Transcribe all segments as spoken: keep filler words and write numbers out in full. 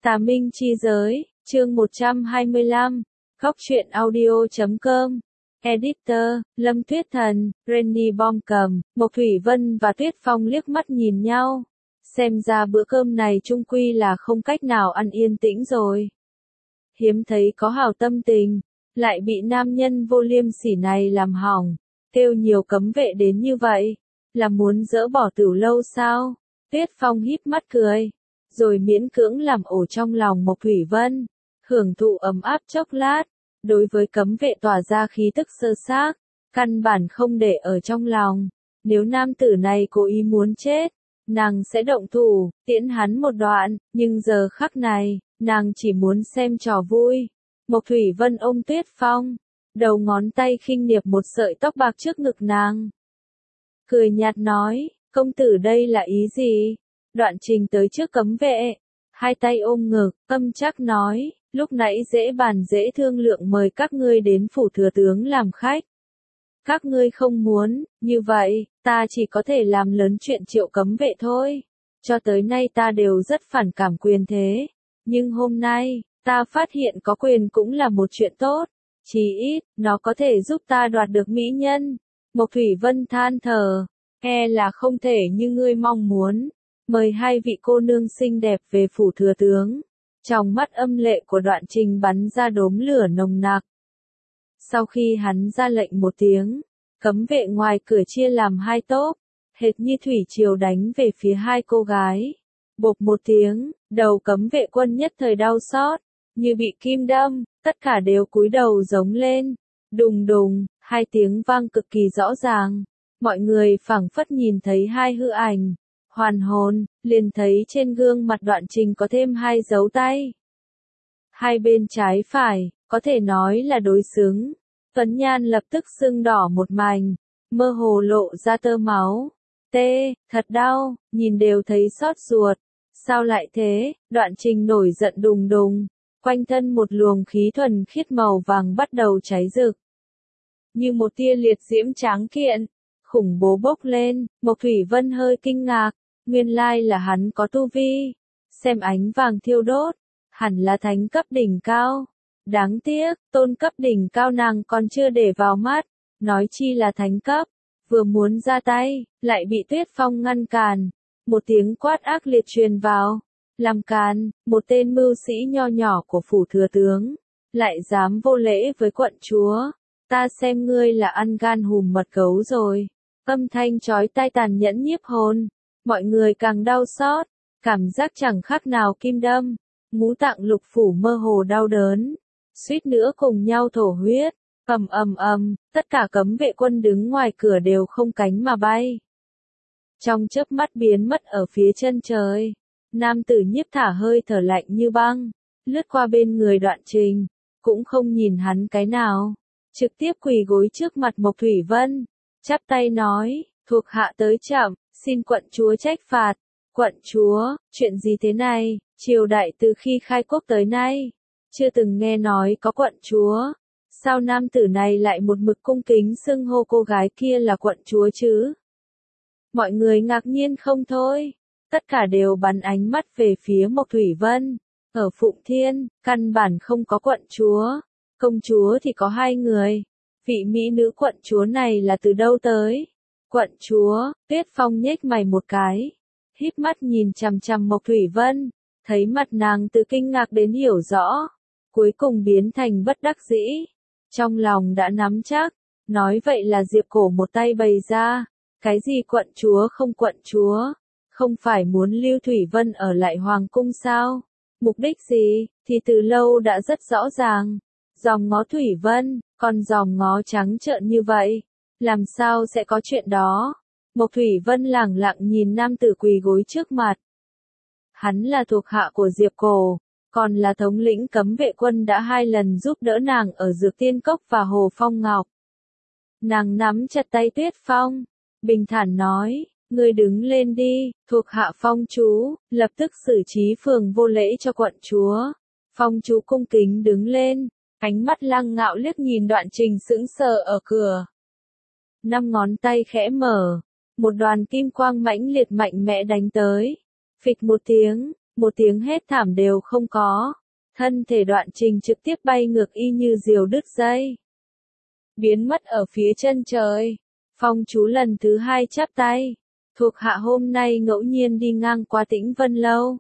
Tà Minh chi giới, chương một trăm hai mươi lăm, Góc truyện audio chấm com. Editor, Lâm Tuyết Thần, Renny Bom cầm, Mộc Thủy Vân và Tuyết Phong liếc mắt nhìn nhau. Xem ra bữa cơm này chung quy là không cách nào ăn yên tĩnh rồi. Hiếm thấy có hảo tâm tình, lại bị nam nhân vô liêm sỉ này làm hỏng, kêu nhiều cấm vệ đến như vậy, là muốn dỡ bỏ Tửu Lâu sao? Tuyết Phong híp mắt cười, rồi miễn cưỡng làm ổ trong lòng Mộc Thủy Vân, hưởng thụ ấm áp chốc lát. Đối với cấm vệ tỏa ra khí tức sơ xác, căn bản không để ở trong lòng. Nếu nam tử này cố ý muốn chết, nàng sẽ động thủ, tiễn hắn một đoạn, nhưng giờ khắc này, nàng chỉ muốn xem trò vui. Mộc Thủy Vân ôm Tuyết Phong, đầu ngón tay khinh niệp một sợi tóc bạc trước ngực nàng. Cười nhạt nói, công tử đây là ý gì? Đoạn Trình tới trước cấm vệ, hai tay ôm ngực, âm chắc nói, lúc nãy dễ bàn dễ thương lượng mời các ngươi đến phủ thừa tướng làm khách. Các ngươi không muốn, như vậy, ta chỉ có thể làm lớn chuyện triệu cấm vệ thôi. Cho tới nay ta đều rất phản cảm quyền thế. Nhưng hôm nay, ta phát hiện có quyền cũng là một chuyện tốt. Chí ít, nó có thể giúp ta đoạt được mỹ nhân. Mộc Thủy Vân than thở, e là không thể như ngươi mong muốn. Mời hai vị cô nương xinh đẹp về phủ thừa tướng. Trong mắt âm lệ của Đoạn Trình bắn ra đốm lửa nồng nặc. Sau khi hắn ra lệnh một tiếng, cấm vệ ngoài cửa chia làm hai tốp, hệt như thủy triều đánh về phía hai cô gái. Bộp một tiếng, đầu cấm vệ quân nhất thời đau xót, như bị kim đâm, tất cả đều cúi đầu giống lên. Đùng đùng, hai tiếng vang cực kỳ rõ ràng. Mọi người phảng phất nhìn thấy hai hư ảnh. Hoàn hồn, liền thấy trên gương mặt Đoạn Trình có thêm hai dấu tay. Hai bên trái phải, có thể nói là đối xứng. Tuấn Nhan lập tức sưng đỏ một mảnh, mơ hồ lộ ra tơ máu. Tê, thật đau, nhìn đều thấy xót ruột. Sao lại thế? Đoạn Trình nổi giận đùng đùng, quanh thân một luồng khí thuần khiết màu vàng bắt đầu cháy rực. Như một tia liệt diễm tráng kiện, khủng bố bốc lên, Mộc Thủy Vân hơi kinh ngạc. Nguyên lai là hắn có tu vi, xem ánh vàng thiêu đốt, hẳn là thánh cấp đỉnh cao. Đáng tiếc, tôn cấp đỉnh cao nàng còn chưa để vào mắt, nói chi là thánh cấp, vừa muốn ra tay, lại bị Tuyết Phong ngăn cản. Một tiếng quát ác liệt truyền vào, làm càn, một tên mưu sĩ nho nhỏ của phủ thừa tướng, lại dám vô lễ với quận chúa, ta xem ngươi là ăn gan hùm mật gấu rồi. Âm thanh chói tai tàn nhẫn nhiếp hồn. Mọi người càng đau xót, cảm giác chẳng khác nào kim đâm, ngũ tạng lục phủ mơ hồ đau đớn, suýt nữa cùng nhau thổ huyết. Ầm ầm ầm, tất cả cấm vệ quân đứng ngoài cửa đều không cánh mà bay. Trong chớp mắt biến mất ở phía chân trời, nam tử nhiếp thả hơi thở lạnh như băng, lướt qua bên người Đoạn Trình, cũng không nhìn hắn cái nào, trực tiếp quỳ gối trước mặt Mộc Thủy Vân, chắp tay nói, thuộc hạ tới chậm. Xin quận chúa trách phạt. Quận chúa, chuyện gì thế này? Triều đại từ khi khai quốc tới nay, chưa từng nghe nói có quận chúa. Sao nam tử này lại một mực cung kính xưng hô cô gái kia là quận chúa chứ? Mọi người ngạc nhiên không thôi. Tất cả đều bắn ánh mắt về phía Mộc Thủy Vân. Ở Phụng Thiên, căn bản không có quận chúa. Công chúa thì có hai người. Vị mỹ nữ quận chúa này là từ đâu tới? Quận chúa, Tuyết Phong nhếch mày một cái, híp mắt nhìn chằm chằm Mộc Thủy Vân, thấy mặt nàng từ kinh ngạc đến hiểu rõ, cuối cùng biến thành bất đắc dĩ. Trong lòng đã nắm chắc, nói vậy là Diệp Cổ một tay bày ra, cái gì quận chúa không quận chúa, không phải muốn Lưu Thủy Vân ở lại Hoàng cung sao? Mục đích gì, thì từ lâu đã rất rõ ràng. Dòng ngó Thủy Vân, còn dòng ngó trắng trợn như vậy. Làm sao sẽ có chuyện đó? Mộc Thủy Vân lẳng lặng nhìn nam tử quỳ gối trước mặt. Hắn là thuộc hạ của Diệp Cổ, còn là thống lĩnh cấm vệ quân đã hai lần giúp đỡ nàng ở Dược Tiên Cốc và Hồ Phong Ngọc. Nàng nắm chặt tay Tuyết Phong, bình thản nói, ngươi đứng lên đi, thuộc hạ Phong chú, lập tức xử trí phường vô lễ cho quận chúa. Phong chú cung kính đứng lên, ánh mắt lăng ngạo liếc nhìn Đoạn Trình sững sờ ở cửa. Năm ngón tay khẽ mở, một đoàn kim quang mãnh liệt mạnh mẽ đánh tới. Phịch một tiếng, một tiếng hét thảm đều không có. Thân thể Đoạn Trình trực tiếp bay ngược y như diều đứt dây. Biến mất ở phía chân trời. Phong chú lần thứ hai chắp tay. Thuộc hạ hôm nay ngẫu nhiên đi ngang qua Tĩnh Vân Lâu.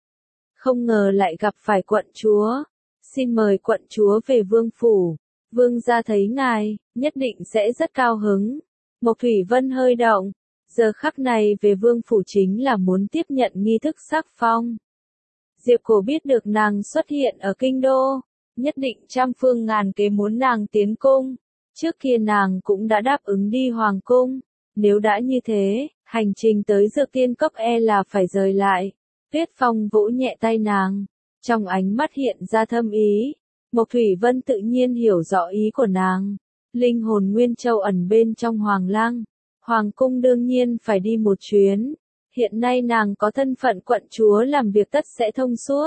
Không ngờ lại gặp phải quận chúa. Xin mời quận chúa về vương phủ. Vương gia thấy ngài, nhất định sẽ rất cao hứng. Mộc Thủy Vân hơi động. Giờ khắc này về vương phủ chính là muốn tiếp nhận nghi thức sắc phong. Diệp Cổ biết được nàng xuất hiện ở kinh đô. Nhất định trăm phương ngàn kế muốn nàng tiến cung. Trước kia nàng cũng đã đáp ứng đi hoàng cung. Nếu đã như thế, hành trình tới Dược Tiên Cốc e là phải rời lại. Tuyết Phong vỗ nhẹ tay nàng. Trong ánh mắt hiện ra thâm ý. Mộc Thủy Vân tự nhiên hiểu rõ ý của nàng. Linh hồn Nguyên Châu ẩn bên trong Hoàng Lăng. Hoàng cung đương nhiên phải đi một chuyến. Hiện nay nàng có thân phận quận chúa làm việc tất sẽ thông suốt.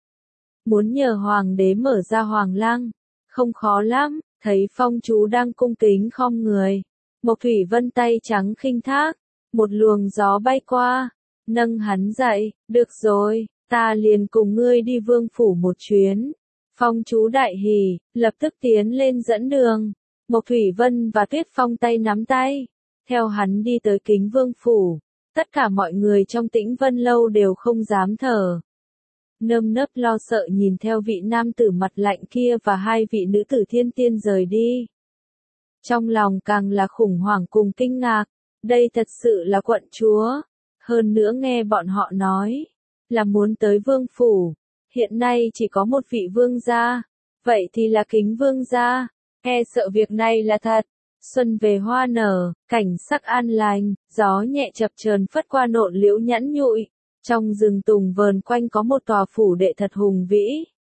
Muốn nhờ Hoàng đế mở ra Hoàng Lăng. Không khó lắm, thấy Phong chú đang cung kính khom người. Mộc Thủy Vân tay trắng khinh thác. Một luồng gió bay qua. Nâng hắn dậy, được rồi, ta liền cùng ngươi đi vương phủ một chuyến. Phong chú đại hỉ, lập tức tiến lên dẫn đường. Mộc Thủy Vân và Tuyết Phong tay nắm tay. Theo hắn đi tới Kính Vương phủ. Tất cả mọi người trong Tĩnh Vân Lâu đều không dám thở. Nơm nớp lo sợ nhìn theo vị nam tử mặt lạnh kia và hai vị nữ tử thiên tiên rời đi. Trong lòng càng là khủng hoảng cùng kinh ngạc. Đây thật sự là quận chúa. Hơn nữa nghe bọn họ nói. Là muốn tới vương phủ. Hiện nay chỉ có một vị vương gia. Vậy thì là Kính Vương gia. E sợ việc này là thật. Xuân về hoa nở, cảnh sắc an lành, gió nhẹ chập chờn phất qua nộn liễu nhẵn nhụi. Trong rừng tùng vờn quanh có một tòa phủ đệ thật hùng vĩ.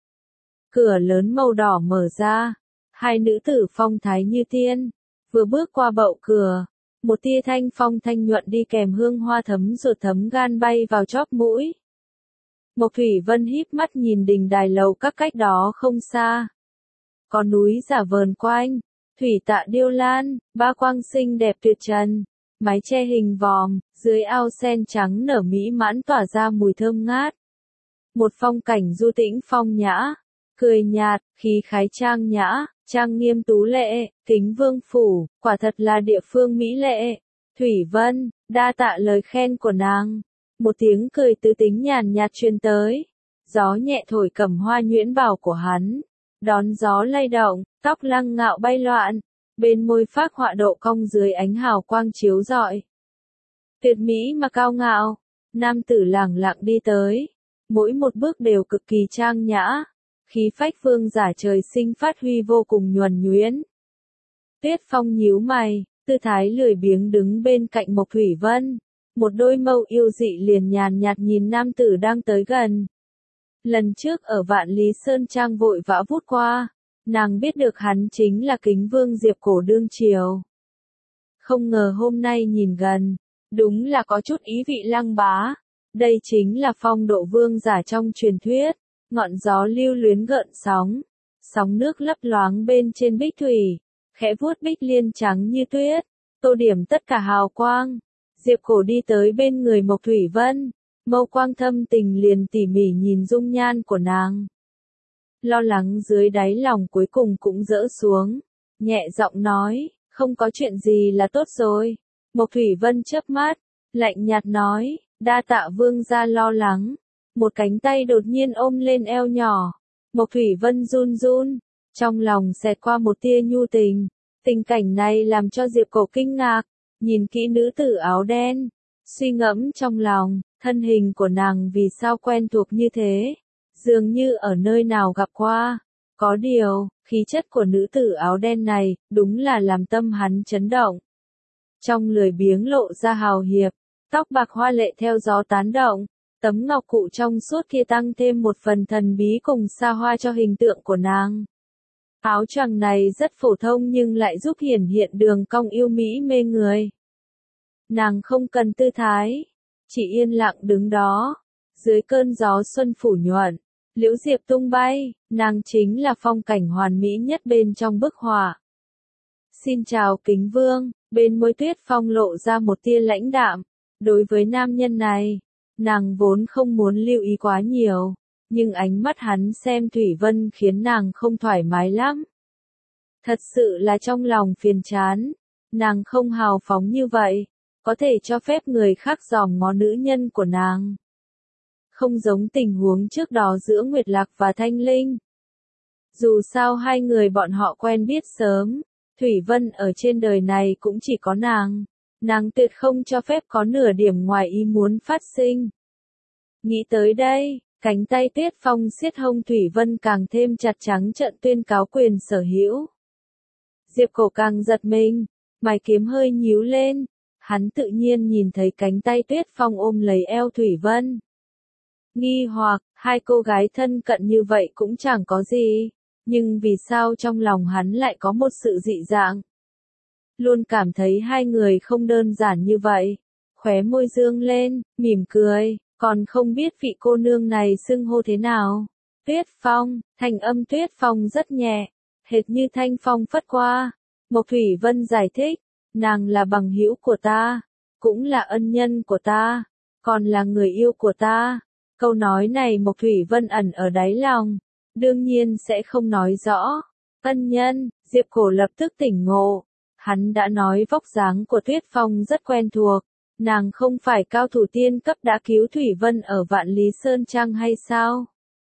Cửa lớn màu đỏ mở ra. Hai nữ tử phong thái như tiên. Vừa bước qua bậu cửa. Một tia thanh phong thanh nhuận đi kèm hương hoa thấm ruột thấm gan bay vào chóp mũi. Mộc Thủy Vân híp mắt nhìn đình đài lầu các cách đó không xa. Có núi giả vờn quanh. Thủy tạ điêu lan, ba quang xinh đẹp tuyệt trần, mái che hình vòm, dưới ao sen trắng nở mỹ mãn tỏa ra mùi thơm ngát. Một phong cảnh du tĩnh phong nhã, cười nhạt, khí khái trang nhã, trang nghiêm tú lệ, Kính Vương phủ, quả thật là địa phương mỹ lệ. Thủy Vân, đa tạ lời khen của nàng. Một tiếng cười tứ tính nhàn nhạt truyền tới. Gió nhẹ thổi cẩm hoa nhuyễn bào của hắn. Đón gió lay động, tóc lăng ngạo bay loạn, bên môi phác họa độ cong dưới ánh hào quang chiếu rọi. Tuyệt mỹ mà cao ngạo, nam tử lẳng lặng đi tới, mỗi một bước đều cực kỳ trang nhã, khí phách vương giả trời sinh phát huy vô cùng nhuần nhuyễn. Tuyết Phong nhíu mày, tư thái lười biếng đứng bên cạnh Mộc Thủy Vân, một đôi mâu yêu dị liền nhàn nhạt nhìn nam tử đang tới gần. Lần trước ở Vạn Lý Sơn Trang vội vã vút qua, nàng biết được hắn chính là Kính Vương Diệp Cổ đương triều. Không ngờ hôm nay nhìn gần, đúng là có chút ý vị lăng bá. Đây chính là phong độ vương giả trong truyền thuyết, ngọn gió lưu luyến gợn sóng, sóng nước lấp loáng bên trên bích thủy, khẽ vuốt bích liên trắng như tuyết, tô điểm tất cả hào quang. Diệp Cổ đi tới bên người Mộc Thủy Vân. Mâu quang thâm tình liền tỉ mỉ nhìn dung nhan của nàng. Lo lắng dưới đáy lòng cuối cùng cũng dỡ xuống. Nhẹ giọng nói, không có chuyện gì là tốt rồi. Mộc Thủy Vân chớp mắt, lạnh nhạt nói, đa tạ vương gia lo lắng. Một cánh tay đột nhiên ôm lên eo nhỏ. Mộc Thủy Vân run run, trong lòng xẹt qua một tia nhu tình. Tình cảnh này làm cho Diệp Cổ kinh ngạc, nhìn kỹ nữ tử áo đen, suy ngẫm trong lòng. Thân hình của nàng vì sao quen thuộc như thế? Dường như ở nơi nào gặp qua. Có điều, khí chất của nữ tử áo đen này, đúng là làm tâm hắn chấn động. Trong lười biếng lộ ra hào hiệp, tóc bạc hoa lệ theo gió tán động, tấm ngọc cụ trong suốt kia tăng thêm một phần thần bí cùng xa hoa cho hình tượng của nàng. Áo choàng này rất phổ thông nhưng lại giúp hiển hiện đường cong yêu mỹ mê người. Nàng không cần tư thái. Chỉ yên lặng đứng đó, dưới cơn gió xuân phủ nhuận, liễu diệp tung bay, nàng chính là phong cảnh hoàn mỹ nhất bên trong bức họa. Xin chào Kính Vương, bên môi Tuyết Phong lộ ra một tia lãnh đạm, đối với nam nhân này, Nàng vốn không muốn lưu ý quá nhiều, nhưng ánh mắt hắn xem Thủy Vân khiến nàng không thoải mái lắm. Thật sự là trong lòng phiền chán, nàng không hào phóng như vậy, có thể cho phép người khác dòm ngó nữ nhân của nàng. Không giống tình huống trước đó giữa Nguyệt Lạc và Thanh Linh. Dù sao hai người bọn họ quen biết sớm, Thủy Vân ở trên đời này cũng chỉ có nàng, nàng tuyệt không cho phép có nửa điểm ngoài ý muốn phát sinh. Nghĩ tới đây, cánh tay Tuyết Phong siết hông Thủy Vân càng thêm chặt trắng trợn tuyên cáo quyền sở hữu. Diệp Cổ càng giật mình, mày kiếm hơi nhíu lên, hắn tự nhiên nhìn thấy cánh tay Tuyết Phong ôm lấy eo Thủy Vân. Nghi hoặc, hai cô gái thân cận như vậy cũng chẳng có gì, nhưng vì sao trong lòng hắn lại có một sự dị dạng? Luôn cảm thấy hai người không đơn giản như vậy. Khóe môi dương lên, mỉm cười, còn không biết vị cô nương này xưng hô thế nào. Tuyết Phong, thành âm Tuyết Phong rất nhẹ, hệt như thanh phong phất qua. Mộc Thủy Vân giải thích, nàng là bằng hữu của ta, cũng là ân nhân của ta, còn là người yêu của ta. Câu nói này Mộc Thủy Vân ẩn ở đáy lòng, đương nhiên sẽ không nói rõ. Ân nhân, Diệp Cổ lập tức tỉnh ngộ. Hắn đã nói vóc dáng của Tuyết Phong rất quen thuộc, nàng không phải cao thủ tiên cấp đã cứu Thủy Vân ở Vạn Lý Sơn Trang hay sao?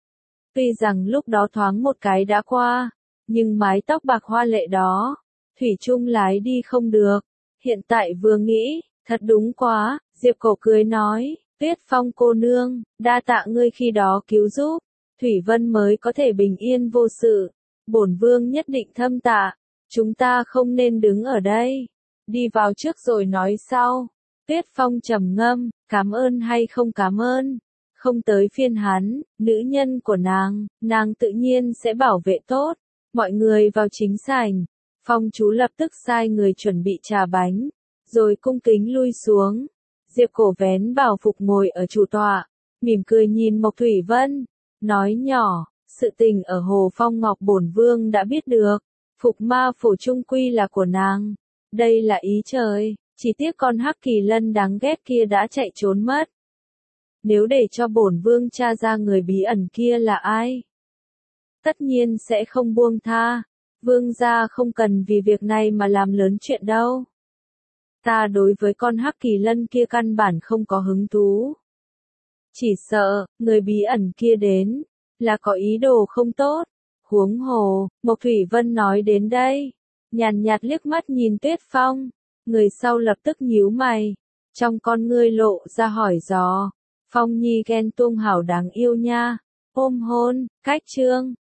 Tuy rằng lúc đó thoáng một cái đã qua, nhưng mái tóc bạc hoa lệ đó, Thủy chung lái đi không được. Hiện tại vừa nghĩ, thật đúng quá, Diệp Cổ cười nói, Tuyết Phong cô nương, đa tạ ngươi khi đó cứu giúp, Thủy Vân mới có thể bình yên vô sự. Bổn vương nhất định thâm tạ, chúng ta không nên đứng ở đây, đi vào trước rồi nói sau. Tuyết Phong trầm ngâm, cảm ơn hay không cảm ơn, không tới phiên hắn, nữ nhân của nàng, nàng tự nhiên sẽ bảo vệ tốt. Mọi người vào chính sảnh, Phong chú lập tức sai người chuẩn bị trà bánh, rồi cung kính lui xuống. Diệp Cổ vén bảo phục ngồi ở chủ tọa, mỉm cười nhìn Mộc Thủy Vân, nói nhỏ, sự tình ở Hồ Phong Ngọc bổn vương đã biết được, Phục Ma phủ trung quy là của nàng, đây là ý trời, chỉ tiếc con Hắc Kỳ Lân đáng ghét kia đã chạy trốn mất. Nếu để cho bổn vương tra ra người bí ẩn kia là ai, tất nhiên sẽ không buông tha, vương gia không cần vì việc này mà làm lớn chuyện đâu. Ta đối với con Hắc Kỳ Lân kia căn bản không có hứng thú. Chỉ sợ, người bí ẩn kia đến, là có ý đồ không tốt. Huống hồ, Mộc Thủy Vân nói đến đây, nhàn nhạt liếc mắt nhìn Tuyết Phong, người sau lập tức nhíu mày, trong con ngươi lộ ra hỏi dò, Phong Nhi ghen tuông hảo đáng yêu nha, ôm hôn, cách chương.